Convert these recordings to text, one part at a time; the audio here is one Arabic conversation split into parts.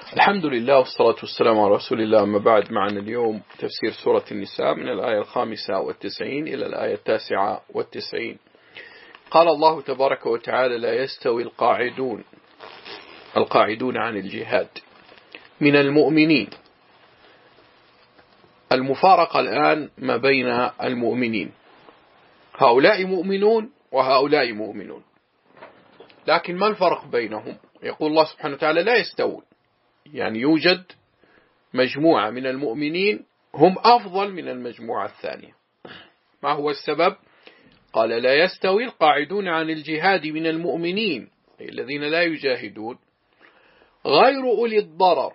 الحمد لله والصلاة والسلام على رسول الله. أما بعد، معنا اليوم تفسير سورة النساء من الآية 95 إلى الآية 99. قال الله تبارك وتعالى: لا يستوي القاعدون عن الجهاد من المؤمنين. المفارقة الآن ما بين المؤمنين، هؤلاء مؤمنون وهؤلاء مؤمنون، لكن ما الفرق بينهم؟ يقول الله سبحانه وتعالى: لا يستوون، يعني يوجد مجموعة من المؤمنين هم أفضل من المجموعة الثانية. ما هو السبب؟ قال: لا يستوي القاعدون عن الجهاد من المؤمنين، أي الذين لا يجاهدون، غير أولي الضرر،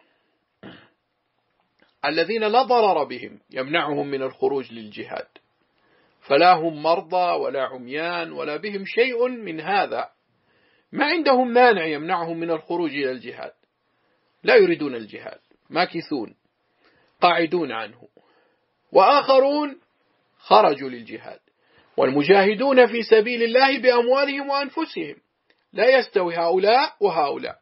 الذين لا ضرر بهم يمنعهم من الخروج للجهاد، فلا هم مرضى ولا عميان ولا بهم شيء من هذا، ما عندهم مانع يمنعهم من الخروج إلى الجهاد، لا يريدون الجهاد، ماكثون قاعدون عنه. وآخرون خرجوا للجهاد، والمجاهدون في سبيل الله بأموالهم وأنفسهم. لا يستوي هؤلاء وهؤلاء.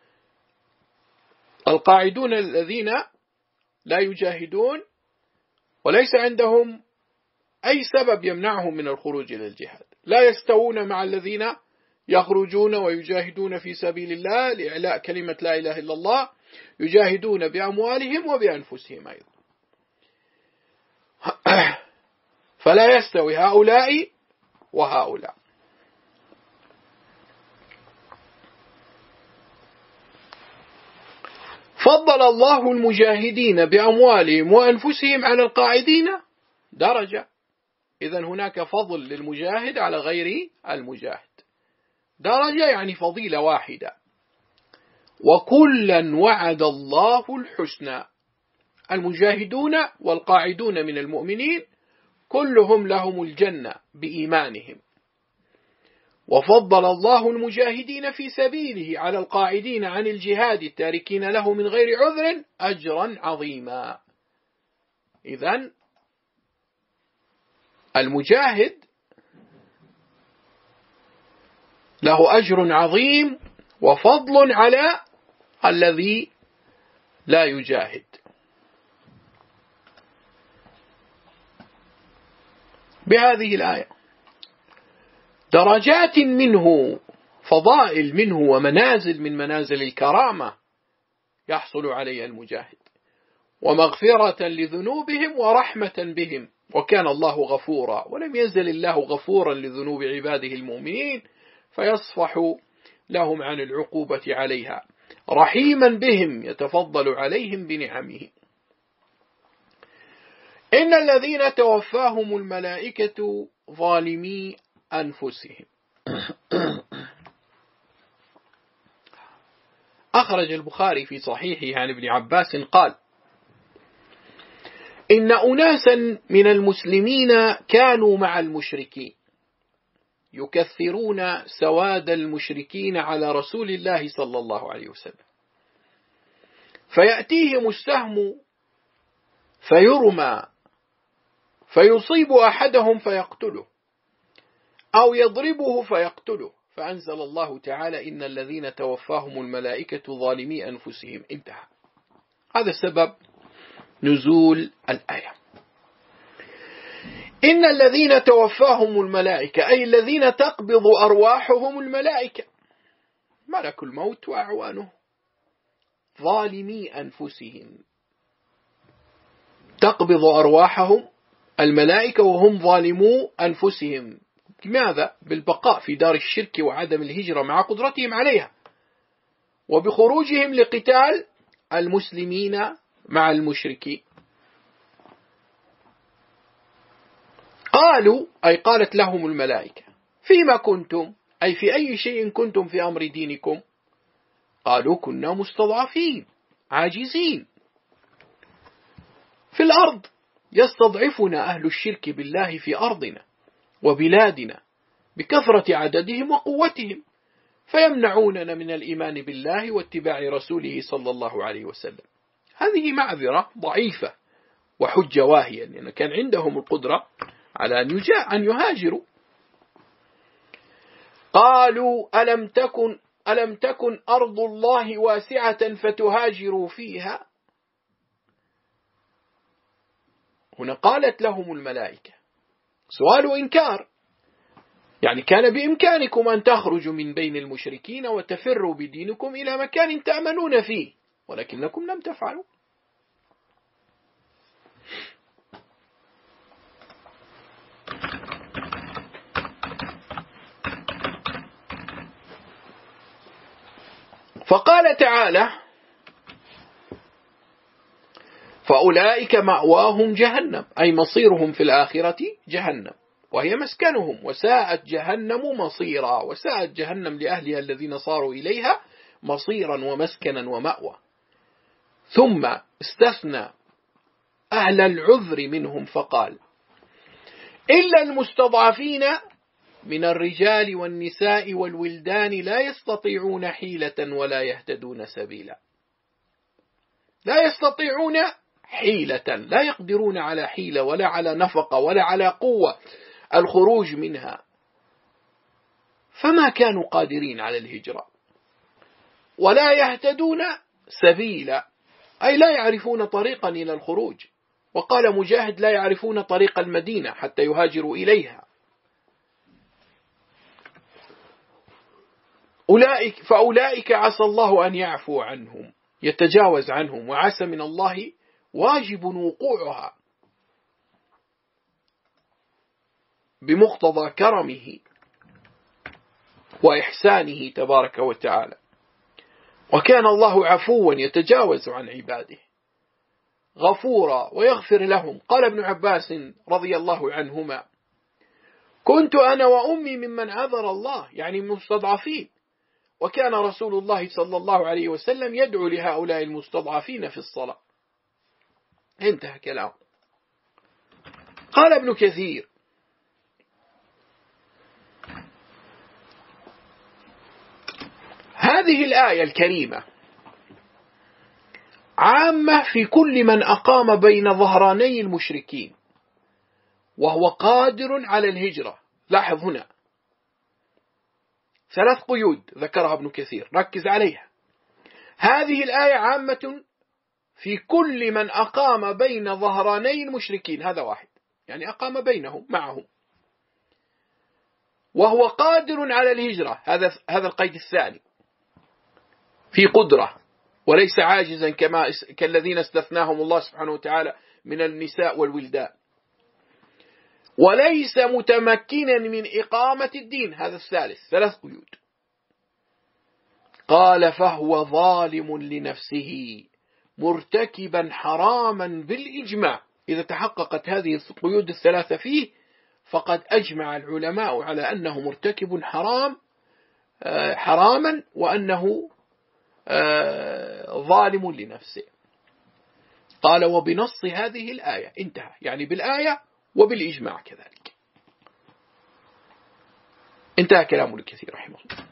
القاعدون الذين لا يجاهدون وليس عندهم أي سبب يمنعهم من الخروج إلى الجهاد، لا يستوون مع الذين يخرجون ويجاهدون في سبيل الله لإعلاء كلمة لا إله إلا الله، يجاهدون بأموالهم وبأنفسهم أيضا. فلا يستوي هؤلاء وهؤلاء. فضل الله المجاهدين بأموالهم وأنفسهم على القاعدين درجة. إذن هناك فضل للمجاهد على غير المجاهد، درجة يعني فضيلة واحدة. وكلا وعد الله الحسنى. المجاهدون والقاعدون من المؤمنين كلهم لهم الجنة بإيمانهم. وفضل الله المجاهدين في سبيله على القاعدين عن الجهاد التاركين له من غير عذر أجرا عظيما. إذن المجاهد له أجر عظيم وفضل على الذي لا يجاهد. بهذه الآية درجات منه، فضائل منه ومنازل من منازل الكرامة يحصل عليها المجاهد، ومغفرة لذنوبهم ورحمة بهم، وكان الله غفورا. ولم ينزل الله غفورا لذنوب عباده المؤمنين فيصفح لهم عن العقوبة عليها، رحيما بهم يتفضل عليهم بنعمه. إن الذين توفاهم الملائكة ظالمي أنفسهم. أخرج البخاري في صحيحه عن ابن عباس قال: إن أناسا من المسلمين كانوا مع المشركين يكثرون سواد المشركين على رسول الله صلى الله عليه وسلم، فيأتيهم السهم فيرمى فيصيب أحدهم فيقتله، أو يضربه فيقتله، فأنزل الله تعالى: إن الذين توفاهم الملائكة ظالمي أنفسهم. انتهى. هذا سبب نزول الآية. إن الذين توفاهم الملائكة، أي الذين تقبض أرواحهم الملائكة، ملك الموت وأعوانه، ظالمي أنفسهم، تقبض أرواحهم الملائكة وهم ظالمو أنفسهم. لماذا؟ بالبقاء في دار الشرك وعدم الهجرة مع قدرتهم عليها، وبخروجهم لقتال المسلمين مع المشركين. قالوا، أي قالت لهم الملائكة: فيما كنتم، أي في أي شيء كنتم في أمر دينكم؟ قالوا: كنا مستضعفين عاجزين في الأرض، يستضعفنا أهل الشرك بالله في أرضنا وبلادنا بكثرة عددهم وقوتهم، فيمنعوننا من الإيمان بالله واتباع رسوله صلى الله عليه وسلم. هذه معذرة ضعيفة وحجة واهية، لأن كان عندهم القدرة على أن يهاجروا. قالوا: ألم تكن ألم تكن أرض الله واسعة فتهاجروا فيها. هنا قالت لهم الملائكة سؤال إنكار، يعني كان بإمكانكم أن تخرجوا من بين المشركين وتفروا بدينكم إلى مكان تأمنون فيه، ولكنكم لم تفعلوا. فقال تعالى فأولئك مأواهم جهنم، أي مصيرهم في الآخرة جهنم وهي مسكنهم، وساءت جهنم مصيرا، وساءت جهنم لأهلها الذين صاروا إليها مصيرا ومسكنا ومأوى. ثم استثنى أهل العذر منهم فقال إلا المستضعفين من الرجال والنساء والولدان لا يستطيعون حيلة ولا يهتدون سبيلا. لا يستطيعون حيلة، لا يقدرون على حيلة ولا على نفقة ولا على قوة الخروج منها، فما كانوا قادرين على الهجرة. ولا يهتدون سبيلا، أي لا يعرفون طريقا إلى الخروج. وقال مجاهد لا يعرفون طريق المدينة حتى يهاجروا إليها. فأولئك عسى الله أن يعفو عنهم، يتجاوز عنهم، وعسى من الله واجب وقوعها بمقتضى كرمه وإحسانه تبارك وتعالى. وكان الله عفوا يتجاوز عن عباده غفورا ويغفر لهم. قال ابن عباس رضي الله عنهما كنت أنا وأمي ممن عذر الله، يعني مستضعفين، وكان رسول الله صلى الله عليه وسلم يدعو لهؤلاء المستضعفين في الصلاة. انتهى كلام. قال ابن كثير هذه الآية الكريمة عامة في كل من أقام بين ظهراني المشركين وهو قادر على الهجرة. لاحظ هنا 3 قيود ذكرها ابن كثير، ركز عليها. هذه الآية عامة في كل من أقام بين ظهراني المشركين، هذا واحد، يعني أقام بينهم معهم، وهو قادر على الهجرة، هذا القيد الثاني، في قدرة وليس عاجزا كالذين استثناهم الله سبحانه وتعالى من النساء والولدان، وليس متمكنا من إقامة الدين، هذا الثالث. 3 قيود. قال فهو ظالم لنفسه مرتكبا حراما بالإجماع. إذا تحققت هذه القيود ال3 فيه فقد أجمع العلماء على أنه مرتكب حراما وأنه ظالم لنفسه. قال وبنص هذه الآية، انتهى، يعني بالآية وبالإجماع كذلك. انتهى كلام ابن كثير رحمه الله.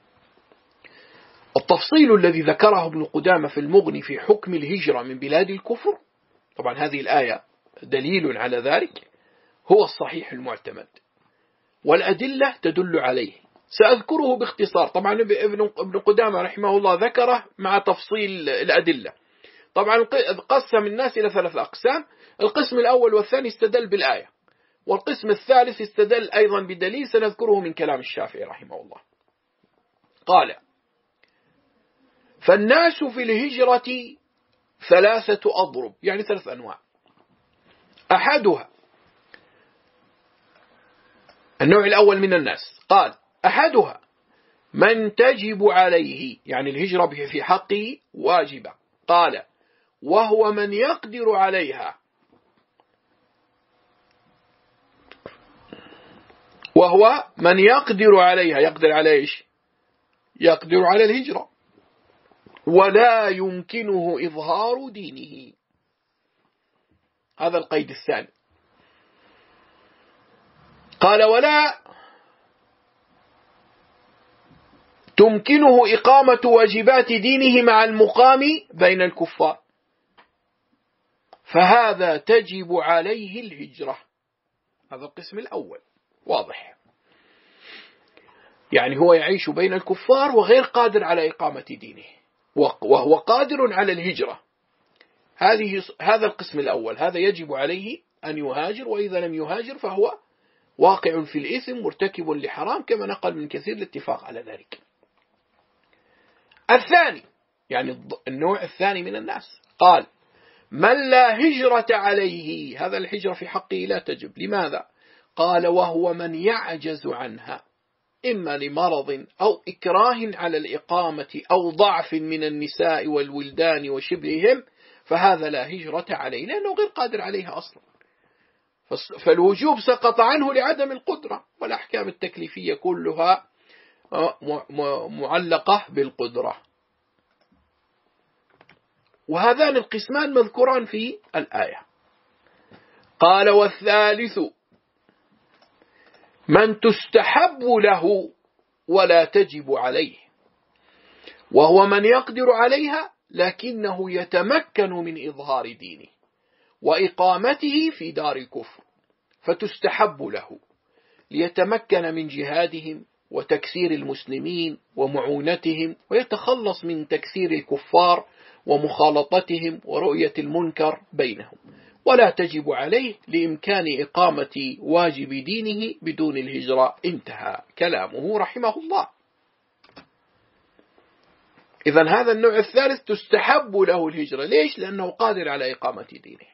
التفصيل الذي ذكره ابن قدامة في المغني في حكم الهجرة من بلاد الكفر، طبعا هذه الآية دليل على ذلك، هو الصحيح المعتمد، والأدلة تدل عليه. سأذكره باختصار. طبعا ابن قدامة رحمه الله ذكره مع تفصيل الأدلة. طبعا قسم الناس إلى 3 أقسام. القسم الأول والثاني استدل بالآية، والقسم الثالث استدل أيضا بدليل سنذكره من كلام الشافعي رحمه الله. قال فالناس في الهجرة 3 أضرب، يعني 3 أنواع. أحدها النوع الأول من الناس، قال أحدها من تجب عليه، يعني الهجرة في حقه واجبة. قال وهو من يقدر عليها، وهو من يقدر عليها، يقدر على إيش؟ يقدر على الهجرة ولا يمكنه إظهار دينه. هذا القيد الثاني. قال ولا تمكنه إقامة واجبات دينه مع المقام بين الكفار، فهذا تجب عليه الهجرة. هذا القسم الأول واضح. يعني هو يعيش بين الكفار وغير قادر على إقامة دينه، وهو قادر على الهجرة. هذا القسم الأول، هذا يجب عليه أن يهاجر، وإذا لم يهاجر فهو واقع في الإثم مرتكب لحرام، كما نقل من كثير الاتفاق على ذلك. الثاني، يعني النوع الثاني من الناس، قال من لا هجرة عليه، هذا الهجرة في حقه لا تجب. لماذا؟ قال وهو من يعجز عنها، إما لمرض أو إكراه على الإقامة أو ضعف من النساء والولدان وشبههم، فهذا لا هجرة عليه، لأنه غير قادر عليها أصلا، فالوجوب سقط عنه لعدم القدرة، والأحكام التكليفية كلها معلقة بالقدرة. وهذان القسمان مذكوران في الآية. قال والثالث من تستحب له ولا تجب عليه، وهو من يقدر عليها لكنه يتمكن من إظهار دينه وإقامته في دار الكفر، فتستحب له ليتمكن من جهادهم وتكسير المسلمين ومعونتهم، ويتخلص من تكسير الكفار ومخالطتهم ورؤية المنكر بينهم، ولا تجب عليه لإمكان إقامة واجب دينه بدون الهجرة. انتهى كلامه رحمه الله. إذن هذا النوع الثالث تستحب له الهجرة، ليش؟ لأنه قادر على إقامة دينه.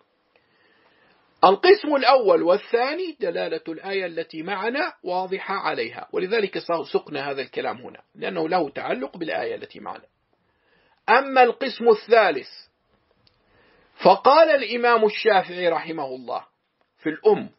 القسم الأول والثاني دلالة الآية التي معنا واضحة عليها، ولذلك سقنا هذا الكلام هنا لأنه له تعلق بالآية التي معنا. أما القسم الثالث فقال الإمام الشافعي رحمه الله في الأم،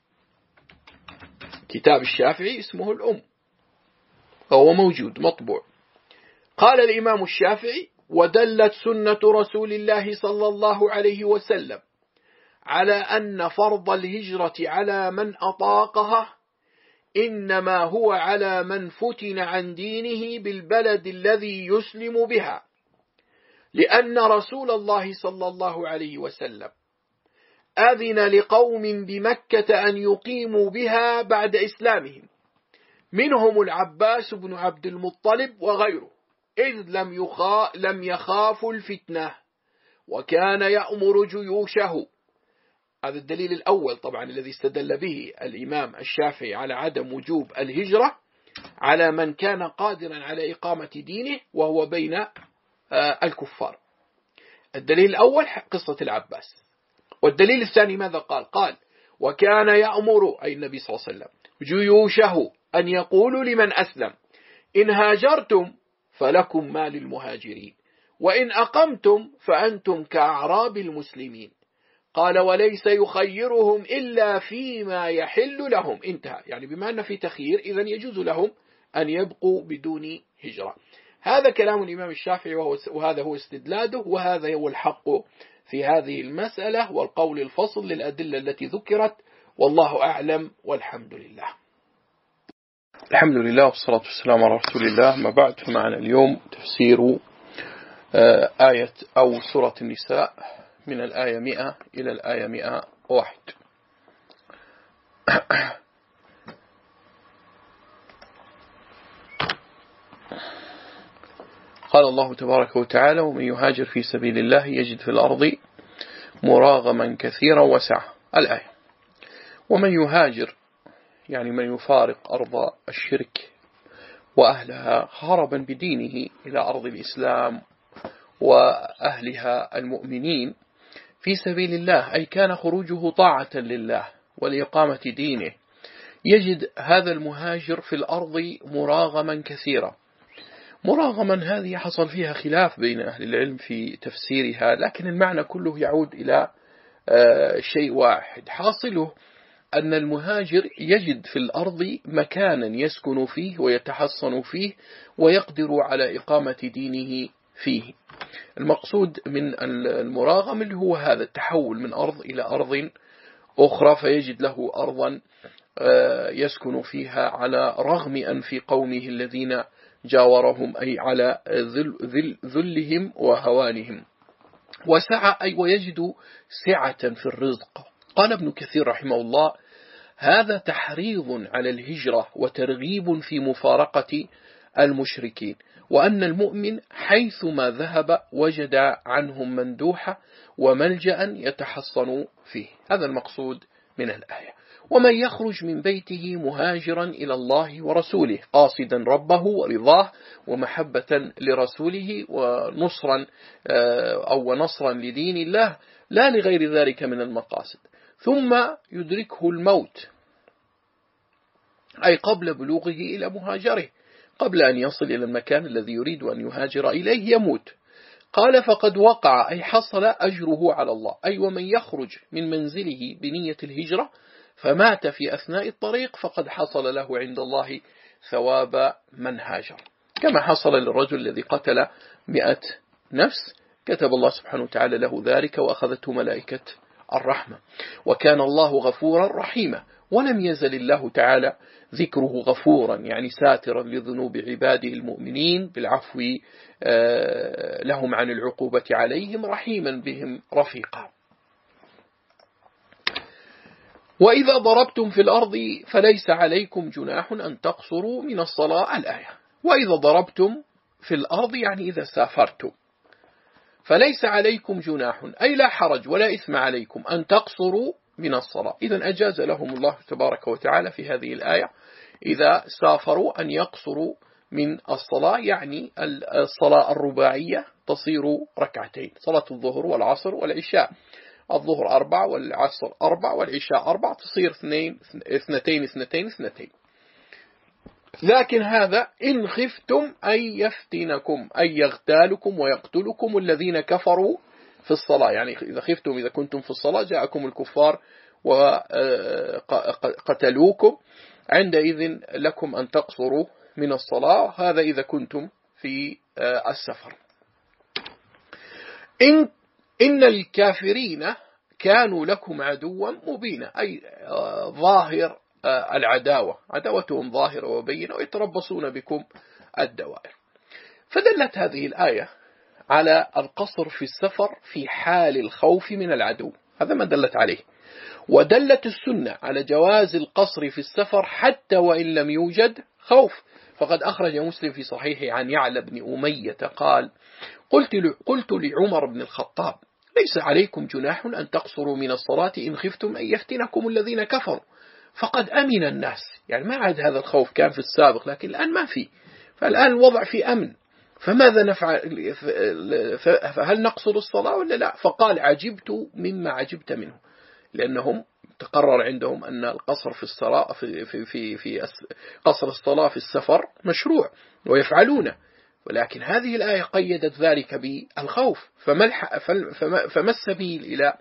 كتاب الشافعي اسمه الأم، فهو موجود مطبوع. قال الإمام الشافعي ودلت سنة رسول الله صلى الله عليه وسلم على أن فرض الهجرة على من أطاقها إنما هو على من فتن عن دينه بالبلد الذي يسلم بها، لأن رسول الله صلى الله عليه وسلم أذن لقوم بمكة أن يقيموا بها بعد إسلامهم، منهم العباس بن عبد المطلب وغيره، إذ لم يخافوا الفتنة، وكان يأمر جيوشه. هذا الدليل الأول طبعا الذي استدل به الإمام الشافعي على عدم وجوب الهجرة على من كان قادرا على إقامة دينه وهو بين الكفار. الدليل الأول قصة العباس. والدليل الثاني ماذا قال؟ قال وكان يأمر أي النبي صلى الله عليه وسلم جيوشه أن يقولوا لمن أسلم إن هاجرتم فلكم ما للمهاجرين، وإن أقمتم فأنتم كأعراب المسلمين. قال وليس يخيرهم إلا فيما يحل لهم. انتهى. يعني بما أن في تخيير إذن يجوز لهم أن يبقوا بدون هجرة. هذا كلام الإمام الشافعي وهذا هو استدلاده، وهذا هو الحق في هذه المسألة والقول الفصل للأدلة التي ذكرت، والله أعلم والحمد لله. الحمد لله والصلاة والسلام على رسول الله. ما بعد، فمعنا اليوم تفسير آية أو سورة النساء من الآية 100 إلى الآية 101. قال الله تبارك وتعالى ومن يهاجر في سبيل الله يجد في الأرض مراغما كثيرا وسعة. الآية. ومن يهاجر يعني من يفارق أرض الشرك وأهلها هربا بدينه إلى أرض الإسلام وأهلها المؤمنين في سبيل الله، أي كان خروجه طاعة لله ولإقامة دينه، يجد هذا المهاجر في الأرض مراغما كثيرا. مراغما هذه حصل فيها خلاف بين أهل العلم في تفسيرها، لكن المعنى كله يعود إلى شيء واحد، حاصله أن المهاجر يجد في الأرض مكانا يسكن فيه ويتحصن فيه ويقدر على إقامة دينه فيه. المقصود من المراغم اللي هو هذا التحول من أرض إلى أرض أخرى، فيجد له أرضا يسكن فيها على رغم أنف قومه الذين جاورهم، أي على ذلهم وهوانهم. وسعة أي ويجد سعة في الرزق. قال ابن كثير رحمه الله هذا تحريض على الهجرة وترغيب في مفارقة المشركين، وأن المؤمن حيثما ذهب وجد عنهم مندوحة وملجأ يتحصن فيه. هذا المقصود من الآية. ومن يخرج من بيته مهاجرا إلى الله ورسوله قاصدا ربه ورضاه ومحبة لرسوله ونصرا ونصرا لدين الله لا لغير ذلك من المقاصد، ثم يدركه الموت، أي قبل بلوغه إلى مهاجره، قبل أن يصل إلى المكان الذي يريد أن يهاجر إليه يموت. قال فقد وقع، أي حصل أجره على الله، أي ومن يخرج من منزله بنية الهجرة فمات في أثناء الطريق فقد حصل له عند الله ثواب من هاجر، كما حصل للرجل الذي قتل 100 نفس، كتب الله سبحانه وتعالى له ذلك وأخذته ملائكة الرحمة. وكان الله غفورا رحيما، ولم يزل الله تعالى ذكره غفورا، يعني ساترا لذنوب عباده المؤمنين بالعفو لهم عن العقوبة عليهم، رحيما بهم رفيقا. وإذا ضربتم في الأرض فليس عليكم جناح أن تقصروا من الصلاة. الآية. وإذا ضربتم في الأرض يعني إذا سافرتم، فليس عليكم جناح أي لا حرج ولا إثم عليكم أن تقصروا من الصلاة. إذن أجاز لهم الله تبارك وتعالى في هذه الآية إذا سافروا أن يقصروا من الصلاة، يعني الصلاة الرباعية تصير ركعتين، صلاة الظهر والعصر والعشاء، الظهر 4 والعصر 4 والعشاء 4 تصير 2 لكن هذا إن خفتم أن يفتنكم أي يغتالكم ويقتلكم الذين كفروا في الصلاة، يعني إذا خفتم إذا كنتم في الصلاة جاءكم الكفار وقتلوكم، عندئذ لكم أن تقصروا من الصلاة، هذا إذا كنتم في السفر. إن الكافرين كانوا لكم عدوا مبينا، أي ظاهر العداوة، عداوتهم ظاهرة وبينة ويتربصون بكم الدوائر. فدلت هذه الآية على القصر في السفر في حال الخوف من العدو، هذا ما دلت عليه. ودلت السنة على جواز القصر في السفر حتى وإن لم يوجد خوف، فقد أخرج مسلم في صحيحه عن يعلى بن أمية قال قلت لعمر بن الخطاب ليس عليكم جناح أن تقصروا من الصلاة إن خفتم أن يفتنكم الذين كفروا فقد أمن الناس، يعني ما عاد هذا الخوف كان في السابق لكن الآن ما في، فالآن الوضع في أمن، فماذا نفعل؟ فهل نقصر الصلاة ولا لا؟ فقال عجبت مما عجبت منه، لأنهم تقرر عندهم أن القصر في الصلاة في قصر الصلاة في السفر مشروع ويفعلونه، ولكن هذه الآية قيدت ذلك بالخوف، فما السبيل إلى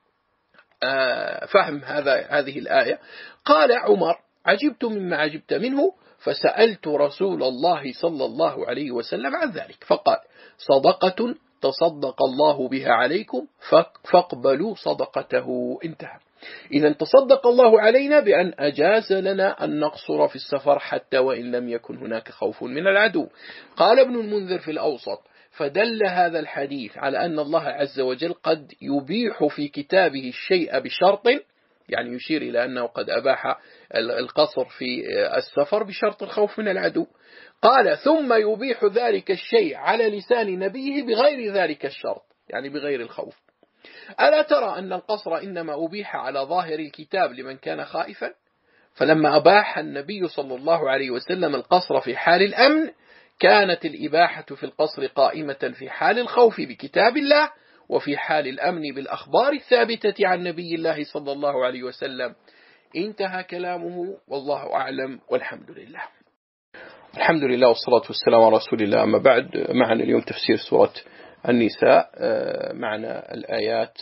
فهم هذه الآية؟ قال عمر عجبت مما عجبت منه فسألت رسول الله صلى الله عليه وسلم عن ذلك فقال صدقة تصدق الله بها عليكم فاقبلوا صدقته. انتهى. إذا تصدق الله علينا بأن أجاز لنا أن نقصر في السفر حتى وإن لم يكن هناك خوف من العدو. قال ابن المنذر في الأوسط فدل هذا الحديث على أن الله عز وجل قد يبيح في كتابه الشيء بشرط، يعني يشير إلى أنه قد أباح القصر في السفر بشرط الخوف من العدو. قال ثم يبيح ذلك الشيء على لسان نبيه بغير ذلك الشرط، يعني بغير الخوف. ألا ترى أن القصر إنما أبيح على ظاهر الكتاب لمن كان خائفا؟ فلما أباح النبي صلى الله عليه وسلم القصر في حال الأمن كانت الإباحة في القصر قائمة في حال الخوف بكتاب الله وفي حال الأمن بالأخبار الثابتة عن نبي الله صلى الله عليه وسلم. انتهى كلامه والله أعلم والحمد لله. الحمد لله والصلاة والسلام على رسول الله. أما بعد، معنا اليوم تفسير سورة النساء، معنا الآيات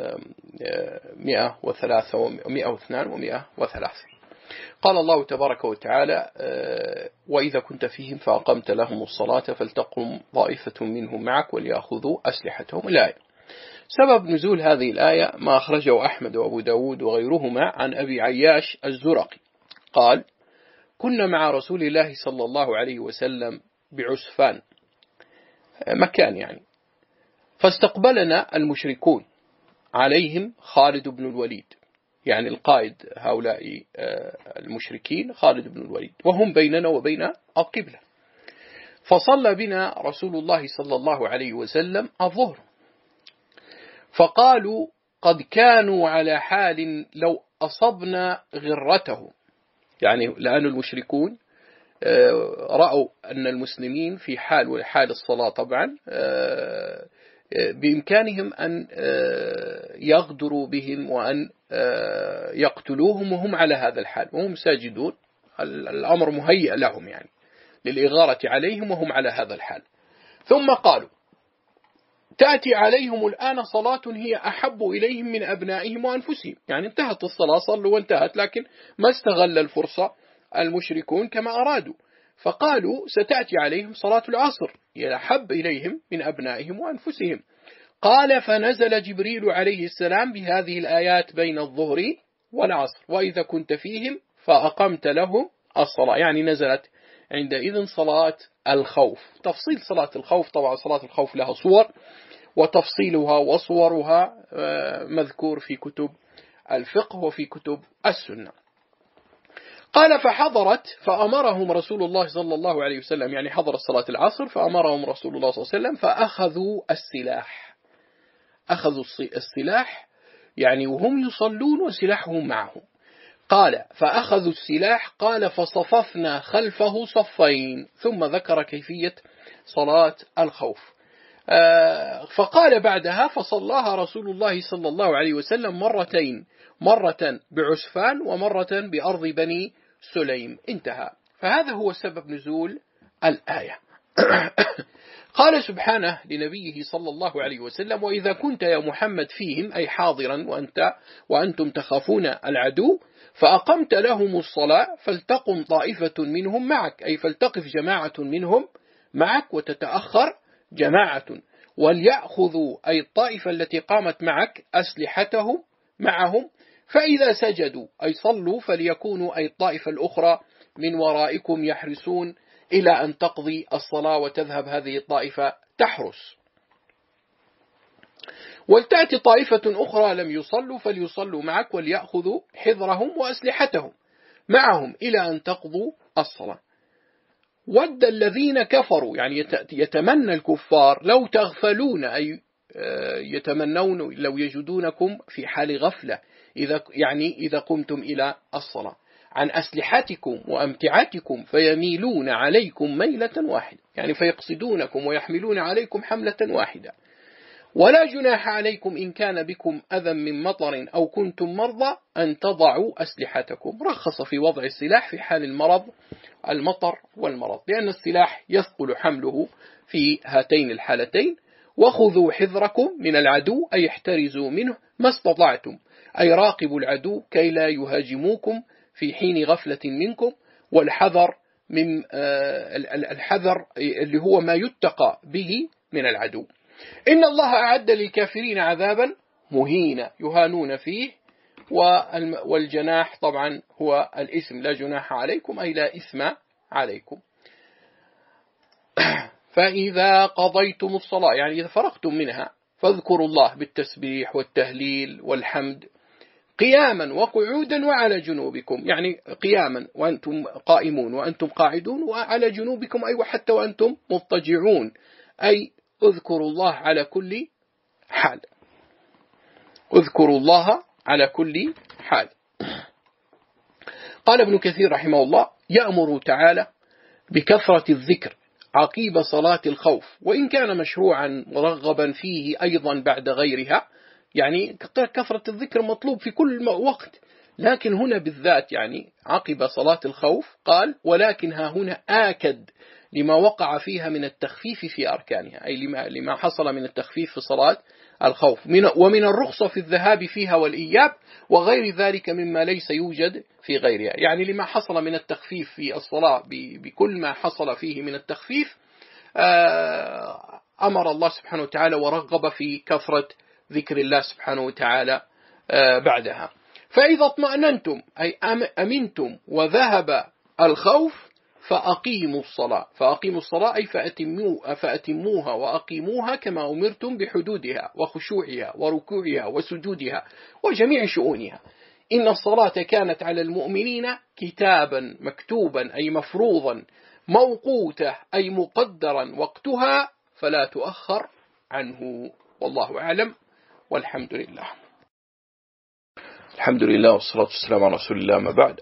103 و102 و103. قال الله تبارك وتعالى وإذا كنت فيهم فأقمت لهم الصلاة فلتقم طائفة منهم معك وليأخذوا أسلحتهم. الآية. سبب نزول هذه الآية ما أخرجه أحمد وأبو داود وغيرهما عن أبي عياش الزرقي قال كنا مع رسول الله صلى الله عليه وسلم بعسفان مكان يعني، فاستقبلنا المشركون عليهم خالد بن الوليد يعني القائد هؤلاء المشركين خالد بن الوليد، وهم بيننا وبين القبلة. فصلى بنا رسول الله صلى الله عليه وسلم الظهر، فقالوا قد كانوا على حال لو أصبنا غرته، يعني لأن المشركون رأوا أن المسلمين في حال، وحال الصلاة طبعا بإمكانهم أن يغدروا بهم وأن يقتلوهم وهم على هذا الحال وهم ساجدون، الأمر مهيئ لهم يعني للإغارة عليهم وهم على هذا الحال. ثم قالوا تأتي عليهم الآن صلاة هي أحب إليهم من أبنائهم وأنفسهم، يعني انتهت الصلاة، صلوا وانتهت، لكن ما استغل الفرصة المشركون كما أرادوا، فقالوا ستأتي عليهم صلاة العصر هي أحب إليهم من أبنائهم وأنفسهم. قال فنزل جبريل عليه السلام بهذه الآيات بين الظهر والعصر وإذا كنت فيهم فأقمت لهم الصلاة، يعني نزلت عندئذ صلاة الخوف. تفصيل صلاة الخوف، طبعا صلاة الخوف لها صور، وتفصيلها وصورها مذكور في كتب الفقه وفي كتب السنة. قال فحضرت فأمرهم رسول الله صلى الله عليه وسلم، يعني حضرت صلاة العصر فأمرهم رسول الله صلى الله عليه وسلم فأخذوا السلاح، أخذوا السلاح يعني وهم يصلون وسلاحهم معهم. قال فأخذوا السلاح، قال فصففنا خلفه صفين، ثم ذكر كيفية صلاة الخوف. فقال بعدها فصلاها رسول الله صلى الله عليه وسلم مرتين، مرة بعسفان ومرة بأرض بني سليم، انتهى. فهذا هو سبب نزول الآية. قال سبحانه لنبيه صلى الله عليه وسلم وإذا كنت يا محمد فيهم أي حاضرا وأنتم تخافون العدو فأقمت لهم الصلاة فلتقم طائفة منهم معك، أي فلتقف جماعة منهم معك وتتأخر جماعة، وليأخذوا أي الطائفة التي قامت معك أسلحتهم معهم، فإذا سجدوا أي صلوا فليكونوا أي الطائفة الأخرى من ورائكم يحرسون إلى أن تقضي الصلاة وتذهب هذه الطائفة تحرس. ولتأتي طائفة أخرى لم يصلوا فليصلوا معك وليأخذوا حذرهم وأسلحتهم معهم إلى أن تقضوا الصلاة. ود الذين كفروا، يعني يتمنى الكفار لو تغفلون، أي يتمنون لو يجدونكم في حال غفلة، إذا قمتم إلى الصلاة عن أسلحتكم وأمتعتكم فيميلون عليكم ميلة واحدة، يعني فيقصدونكم ويحملون عليكم حملة واحدة. ولا جناح عليكم إن كان بكم أذى من مطر أو كنتم مرضى أن تضعوا أسلحتكم. رخص في وضع السلاح في حال المطر والمرض، لأن السلاح يثقل حمله في هاتين الحالتين. وخذوا حذركم من العدو أي احترزوا منه ما استطعتم، أي راقبوا العدو كي لا يهاجموكم في حين غفلة منكم. والحذر من الحذر اللي هو ما يتقى به من العدو. إن الله أعد للكافرين عذابا مهينا يهانون فيه. والجناح طبعا هو الإثم، لا جناح عليكم أي لا إثم عليكم. فإذا قضيتم الصلاة يعني إذا فرغتم منها فاذكروا الله بالتسبيح والتهليل والحمد قياما وقعودا وعلى جنوبكم، يعني قياما وأنتم قائمون وأنتم قاعدون، وعلى جنوبكم أي وحتى وأنتم مضطجعون، أي اذكروا الله على كل حال، اذكروا الله على كل حال. قال ابن كثير رحمه الله يأمر تعالى بكثرة الذكر عقيب صلاة الخوف، وإن كان مشروعا مرغبا فيه أيضا بعد غيرها، يعني كثرة الذكر مطلوب في كل وقت، لكن هنا بالذات يعني عقب صلاة الخوف قال ولكن ها هنا آكد لما وقع فيها من التخفيف في أركانها، أي لما حصل من التخفيف في صلاة الخوف ومن الرخصة في الذهاب فيها والإياب وغير ذلك مما ليس يوجد في غيرها، يعني لما حصل من التخفيف في الصلاة بكل ما حصل فيه من التخفيف أمر الله سبحانه وتعالى ورغب في كثرة ذكر الله سبحانه وتعالى بعدها. فإذا اطمأننتم أي أمنتم وذهب الخوف فأقيموا الصلاة، فأقيموا الصلاة أي فأتموها وأقيموها كما أمرتم بحدودها وخشوعها وركوعها وسجودها وجميع شؤونها. إن الصلاة كانت على المؤمنين كتابا مكتوبا أي مفروضا، موقوتا أي مقدرا وقتها فلا تؤخر عنه. والله أعلم والحمد لله. الحمد لله والصلاة والسلام على رسول الله، ما بعد.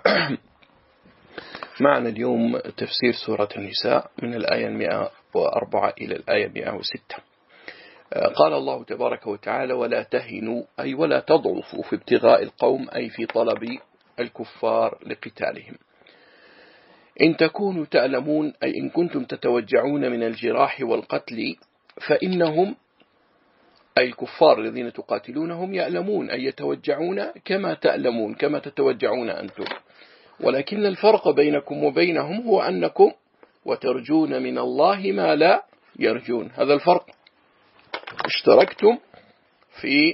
معنا اليوم تفسير سورة النساء من الآية 104 إلى الآية 106. قال الله تبارك وتعالى: ولا تهنوا أي ولا تضعفوا في ابتغاء القوم أي في طلب الكفار لقتالهم. إن تكونوا تعلمون أي إن كنتم تتوجعون من الجراح والقتل فإنهم أي الكفار الذين تقاتلونهم يألمون أي يتوجعون كما تألمون كما تتوجعون أنتم، ولكن الفرق بينكم وبينهم هو أنكم وترجون من الله ما لا يرجون. هذا الفرق، اشتركتم في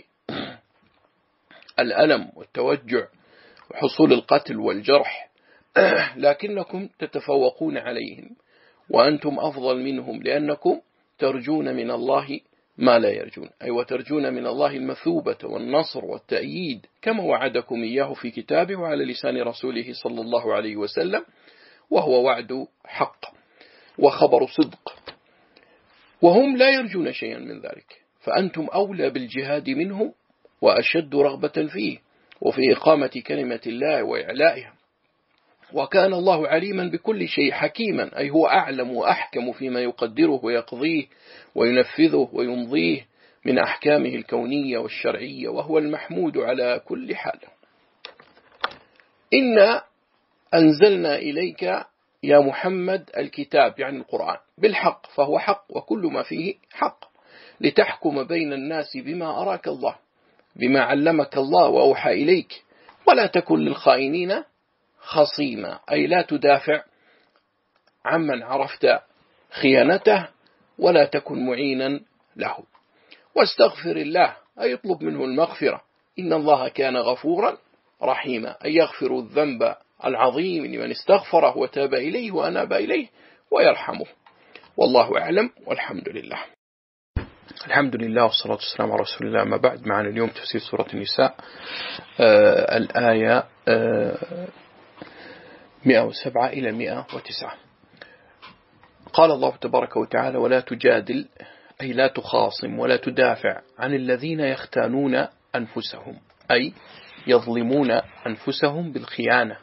الألم والتوجع وحصول القتل والجرح، لكنكم تتفوقون عليهم وأنتم أفضل منهم لأنكم ترجون من الله ما لا يرجون، أي وترجون من الله المثوبة والنصر والتأييد كما وعدكم إياه في كتابه وعلى لسان رسوله صلى الله عليه وسلم، وهو وعد حق وخبر صدق، وهم لا يرجون شيئا من ذلك، فأنتم أولى بالجهاد منهم وأشد رغبة فيه وفي إقامة كلمة الله وإعلائها. وكان الله عليما بكل شيء حكيما، أي هو أعلم وأحكم فيما يقدره ويقضيه وينفذه ويمضيه من أحكامه الكونية والشرعية، وهو المحمود على كل حال. إنا أنزلنا إليك يا محمد الكتاب يعني القرآن بالحق، فهو حق وكل ما فيه حق، لتحكم بين الناس بما أراك الله، بما علمك الله وأوحى إليك، ولا تكن للخائنين خصيما، أي لا تدافع عمن عرفت خيانته ولا تكن معينا له، واستغفر الله أي اطلب منه المغفرة، إن الله كان غفورا رحيما، أي يغفر الذنب العظيم لمن استغفره وتاب إليه وأناب إليه ويرحمه. والله أعلم والحمد لله. الحمد لله والصلاة والسلام على رسول الله، ما بعد. معنا اليوم تفسير سورة النساء الآية 107 إلى 109. قال الله تبارك وتعالى: ولا تجادل أي لا تخاصم ولا تدافع عن الذين يختانون أنفسهم أي يظلمون أنفسهم بالخيانة.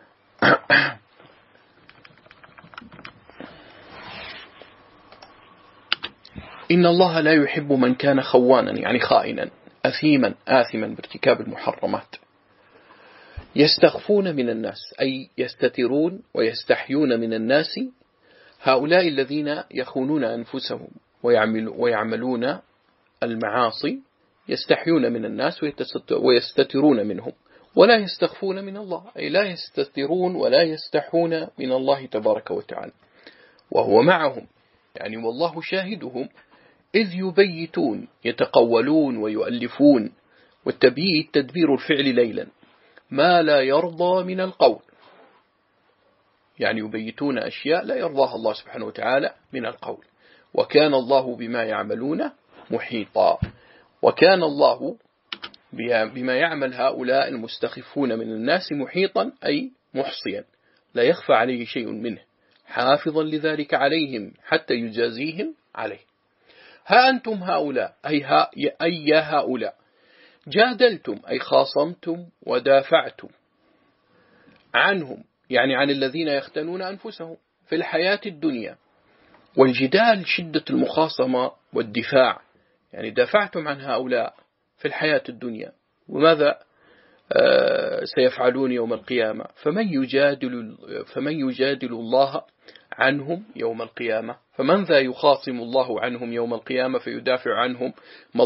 إن الله لا يحب من كان خوانا يعني خائنا أثيما آثما بارتكاب المحرمات، يستخفون من الناس أي يستترون ويستحيون من الناس، هؤلاء الذين يخونون أنفسهم ويعملون المعاصي يستحيون من الناس ويستترون منهم، ولا يستخفون من الله أي لا يستترون ولا يستحون من الله تبارك وتعالى، وهو معهم يعني والله شاهدهم إذ يبيتون يتقولون ويؤلفون، والتبييت تدبير الفعل ليلا ما لا يرضى من القول، يعني يبيتون أشياء لا يرضاها الله سبحانه وتعالى من القول، وكان الله بما يعملون محيطا، وكان الله بما يعمل هؤلاء المستخفون من الناس محيطا أي محصيا لا يخفى عليه شيء منه، حافظا لذلك عليهم حتى يجازيهم عليه. ها أنتم هؤلاء أي هؤلاء جادلتم أي خاصمتم ودافعتم عنهم يعني عن الذين يختنون أنفسهم في الحياة الدنيا، والجدال شدة المخاصمة والدفاع، يعني دافعتم عن هؤلاء في الحياة الدنيا، وماذا سيفعلون يوم القيامة؟ فمن يجادل الله عنهم يوم القيامة؟ فمن ذا يخاصم الله عنهم يوم القيامة فيدافع عنهم ما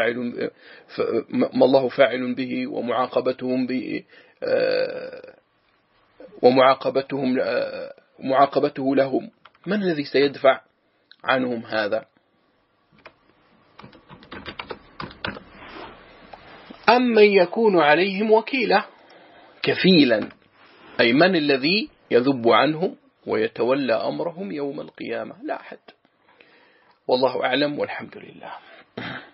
الله فاعل به ومعاقبته لهم؟ من الذي سيدفع عنهم هذا؟ أمن يكون عليهم وكيلا كفيلا، أي من الذي يذب عنهم ويتولى أمرهم يوم القيامة؟ لا أحد. والله أعلم والحمد لله.